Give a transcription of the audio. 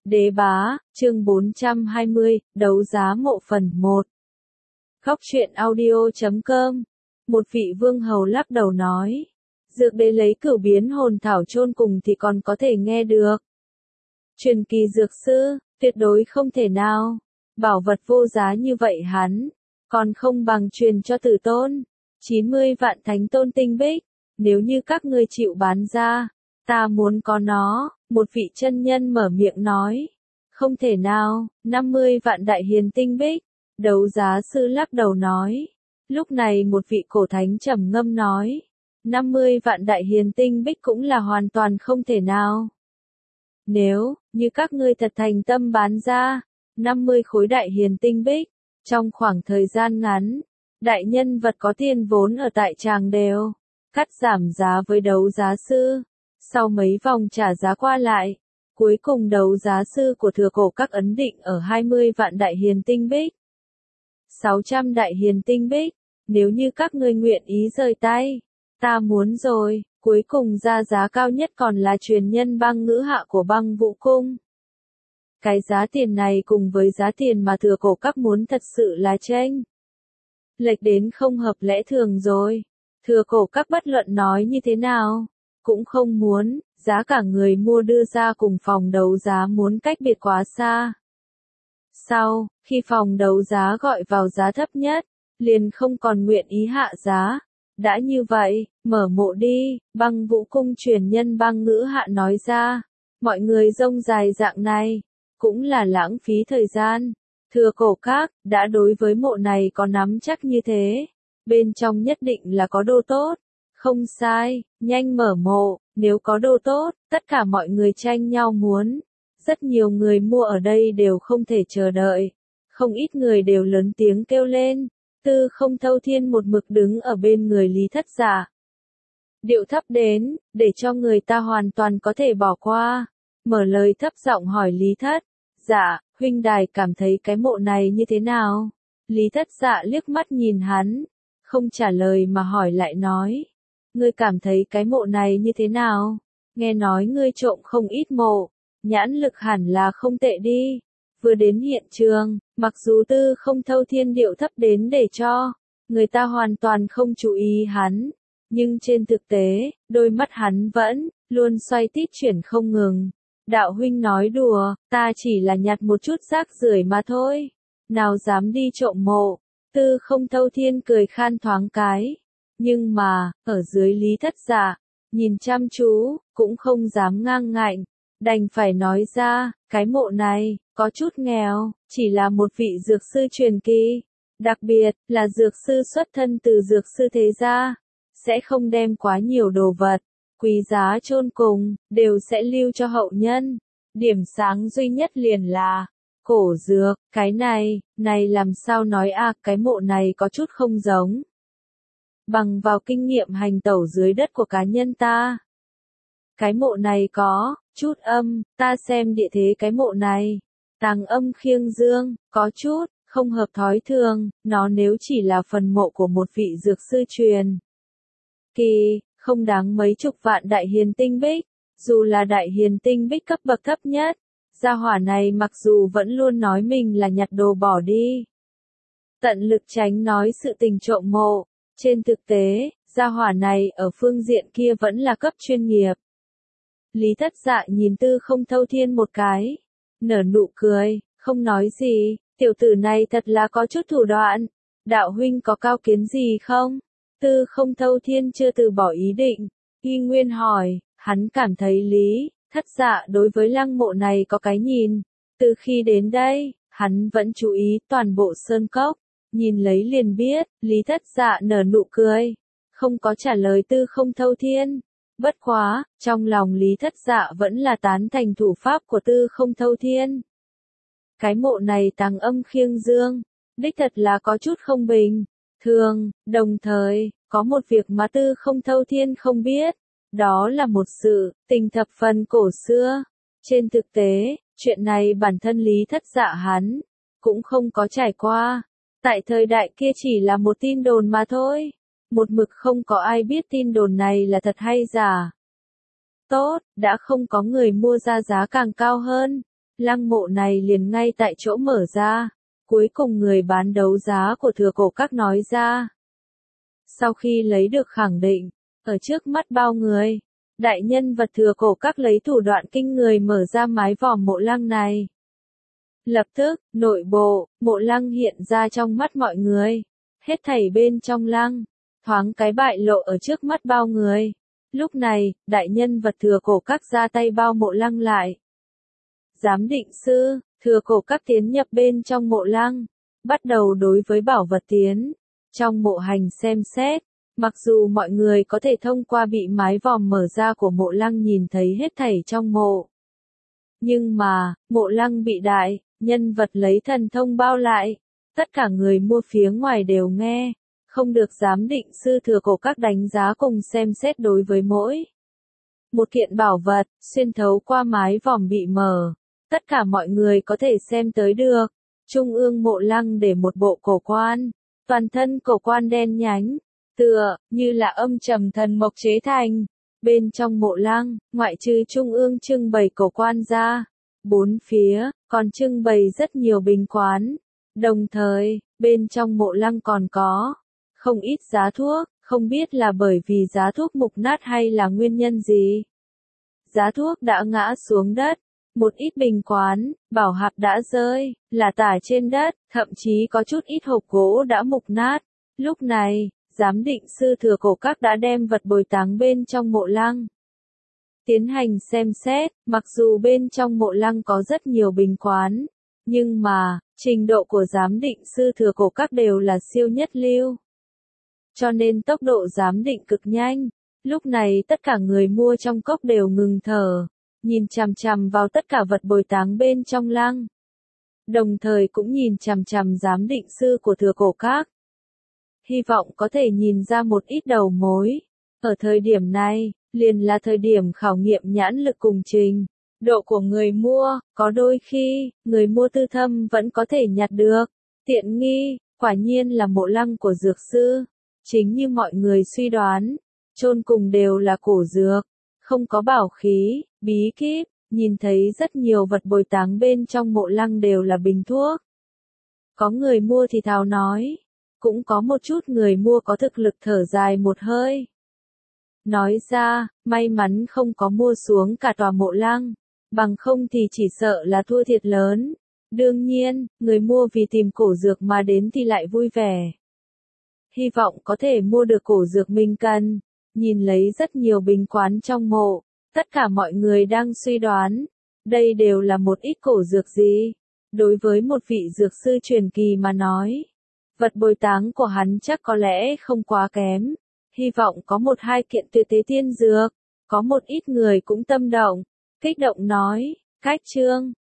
Đế bá, chương 420, đấu giá mộ phần 1. Góc truyện audio.com. Một vị vương hầu lắc đầu nói. Dược đế lấy cửu biến hồn thảo chôn cùng thì còn có thể nghe được. Truyền kỳ dược sư, tuyệt đối không thể nào. Bảo vật vô giá như vậy hắn, còn không bằng truyền cho tử tôn. 90 vạn thánh tôn tinh bích, nếu như các ngươi chịu bán ra, ta muốn có nó. Một vị chân nhân mở miệng nói. Không thể nào, 50 vạn đại hiền tinh bích. Đấu giá sư lắc đầu nói. Lúc này một vị cổ thánh trầm ngâm nói. 50 vạn đại hiền tinh bích cũng là hoàn toàn không thể nào. Nếu, như các ngươi thật thành tâm bán ra, 50 khối đại hiền tinh bích, trong khoảng thời gian ngắn, đại nhân vật có tiền vốn ở tại tràng đều cắt giảm giá với đấu giá sư. Sau mấy vòng trả giá qua lại, cuối cùng đấu giá sư của thừa cổ các ấn định ở 20 vạn đại hiền tinh bích. 600 đại hiền tinh bích, nếu như các ngươi nguyện ý rời tay, ta muốn rồi. Cuối cùng ra giá cao nhất còn là truyền nhân băng ngữ hạ của băng vũ cung. Cái giá tiền này cùng với giá tiền mà thừa cổ các muốn thật sự là chênh lệch đến không hợp lẽ thường rồi. Thừa cổ các bất luận nói như thế nào cũng không muốn, giá cả người mua đưa ra cùng phòng đấu giá muốn cách biệt quá xa. Sau, khi phòng đấu giá gọi vào giá thấp nhất, liền không còn nguyện ý hạ giá. Đã như vậy, mở mộ đi, băng vũ cung truyền nhân băng ngữ hạ nói ra. Mọi người rông dài dạng này, cũng là lãng phí thời gian. Thừa cổ các, đã đối với mộ này có nắm chắc như thế. Bên trong nhất định là có đồ tốt. Không sai, nhanh mở mộ, nếu có đồ tốt, tất cả mọi người tranh nhau muốn. Rất nhiều người mua ở đây đều không thể chờ đợi. Không ít người đều lớn tiếng kêu lên. Tư Không Thâu Thiên một mực đứng ở bên người Lý Thất Dạ. Điệu thấp đến, để cho người ta hoàn toàn có thể bỏ qua. Mở lời thấp giọng hỏi Lý Thất Dạ, huynh đài cảm thấy cái mộ này như thế nào? Lý Thất Dạ liếc mắt nhìn hắn, không trả lời mà hỏi lại nói. Ngươi cảm thấy cái mộ này như thế nào? Nghe nói ngươi trộm không ít mộ, nhãn lực hẳn là không tệ đi. Vừa đến hiện trường, mặc dù Tư Không Thâu Thiên điệu thấp đến để cho người ta hoàn toàn không chú ý hắn, nhưng trên thực tế, đôi mắt hắn vẫn luôn xoay tít chuyển không ngừng. Đạo huynh nói đùa, ta chỉ là nhặt một chút rác rưởi mà thôi, nào dám đi trộm mộ. Tư Không Thâu Thiên cười khan thoáng cái, nhưng mà, ở dưới Lý Thất Dạ, nhìn chăm chú, cũng không dám ngang ngạnh, đành phải nói ra, cái mộ này có chút nghèo, chỉ là một vị dược sư truyền kỳ, đặc biệt là dược sư xuất thân từ dược sư thế gia, sẽ không đem quá nhiều đồ vật quý giá chôn cùng, đều sẽ lưu cho hậu nhân. Điểm sáng duy nhất liền là cổ dược, cái này làm sao nói cái mộ này có chút không giống. Bằng vào kinh nghiệm hành tẩu dưới đất của cá nhân ta, cái mộ này có chút âm, ta xem địa thế cái mộ này, tàng âm khiêng dương, có chút không hợp thói thường, nó nếu chỉ là phần mộ của một vị dược sư truyền kỳ, không đáng mấy chục vạn đại hiền tinh bích. Dù là đại hiền tinh bích cấp bậc thấp nhất, gia hỏa này mặc dù vẫn luôn nói mình là nhặt đồ bỏ đi, tận lực tránh nói sự tình trộm mộ, trên thực tế, gia hỏa này ở phương diện kia vẫn là cấp chuyên nghiệp. Lý Thất Dạ nhìn Tư Không Thâu Thiên một cái, nở nụ cười, không nói gì, tiểu tử này thật là có chút thủ đoạn. Đạo huynh có cao kiến gì không? Tư Không Thâu Thiên chưa từ bỏ ý định, y nguyên hỏi, hắn cảm thấy Lý Thất Dạ đối với lăng mộ này có cái nhìn. Từ khi đến đây, hắn vẫn chú ý toàn bộ sơn cốc, nhìn lấy liền biết. Lý Thất Dạ nở nụ cười, không có trả lời Tư Không Thâu Thiên. Bất quá, trong lòng Lý Thất Dạ vẫn là tán thành thủ pháp của Tư Không Thâu Thiên. Cái mộ này tàng âm khiêng dương, đích thật là có chút không bình thường, đồng thời, có một việc mà Tư Không Thâu Thiên không biết, đó là một sự tình thập phần cổ xưa. Trên thực tế, chuyện này bản thân Lý Thất Dạ hắn cũng không có trải qua. Tại thời đại kia chỉ là một tin đồn mà thôi. Một mực không có ai biết tin đồn này là thật hay giả. Tốt, đã không có người mua ra giá càng cao hơn. lăng mộ này liền ngay tại chỗ mở ra. Cuối cùng người bán đấu giá của Thừa Cổ Các nói ra. Sau khi lấy được khẳng định, ở trước mắt bao người, đại nhân vật Thừa Cổ Các lấy thủ đoạn kinh người mở ra mái vòm mộ lăng này. Lập tức, nội bộ, mộ lăng hiện ra trong mắt mọi người. Hết thảy bên trong lăng, thoáng cái bại lộ ở trước mắt bao người. Lúc này, đại nhân vật Thừa Cổ Các ra tay bao mộ lăng lại. Giám định sư, Thừa Cổ Các tiến nhập bên trong mộ lăng, bắt đầu đối với bảo vật tiến trong mộ hành xem xét. Mặc dù mọi người có thể thông qua bị mái vòm mở ra của mộ lăng nhìn thấy hết thảy trong mộ. Nhưng mà, mộ lăng bị đại nhân vật lấy thần thông bao lại. Tất cả người mua phía ngoài đều nghe, không được giám định sư Thừa Cổ Các đánh giá cùng xem xét đối với mỗi một kiện bảo vật, xuyên thấu qua mái vòm bị mở. Tất cả mọi người có thể xem tới được. Trung ương mộ lăng để một bộ cổ quan, toàn thân cổ quan đen nhánh, tựa như là âm trầm thần mộc chế thành. Bên trong mộ lăng, ngoại trừ trung ương trưng bày cổ quan ra, bốn phía còn trưng bày rất nhiều bình quán. Đồng thời, bên trong mộ lăng còn có không ít giá thuốc, không biết là bởi vì giá thuốc mục nát hay là nguyên nhân gì. Giá thuốc đã ngã xuống đất, một ít bình quán, bảo hạp đã rơi, là tả trên đất, thậm chí có chút ít hộp gỗ đã mục nát. Lúc này, giám định sư Thừa Cổ Các đã đem vật bồi táng bên trong mộ lăng tiến hành xem xét. Mặc dù bên trong mộ lăng có rất nhiều bình quán, nhưng mà, trình độ của giám định sư Thừa Cổ Các đều là siêu nhất lưu. Cho nên tốc độ giám định cực nhanh. Lúc này tất cả người mua trong cốc đều ngừng thở, nhìn chằm chằm vào tất cả vật bồi táng bên trong lăng. Đồng thời cũng nhìn chằm chằm giám định sư của Thừa Cổ Các. Hy vọng có thể nhìn ra một ít đầu mối. Ở thời điểm này, liền là thời điểm khảo nghiệm nhãn lực cùng trình độ của người mua. Có đôi khi, người mua tư thâm vẫn có thể nhặt được tiện nghi. Quả nhiên là mộ lăng của dược sư. Chính như mọi người suy đoán, chôn cùng đều là cổ dược, không có bảo khí, bí kíp. Nhìn thấy rất nhiều vật bồi táng bên trong mộ lăng đều là bình thuốc. Có người mua thì thào nói, cũng có một chút người mua có thực lực thở dài một hơi. Nói ra, may mắn không có mua xuống cả tòa mộ lăng, bằng không thì chỉ sợ là thua thiệt lớn. Đương nhiên, người mua vì tìm cổ dược mà đến thì lại vui vẻ. Hy vọng có thể mua được cổ dược mình cần. Nhìn lấy rất nhiều bình quán trong mộ, tất cả mọi người đang suy đoán, đây đều là một ít cổ dược gì. Đối với một vị dược sư truyền kỳ mà nói, vật bồi táng của hắn chắc có lẽ không quá kém. Hy vọng có một hai kiện tuyệt thế tiên dược. Có một ít người cũng tâm động, kích động nói, cách chương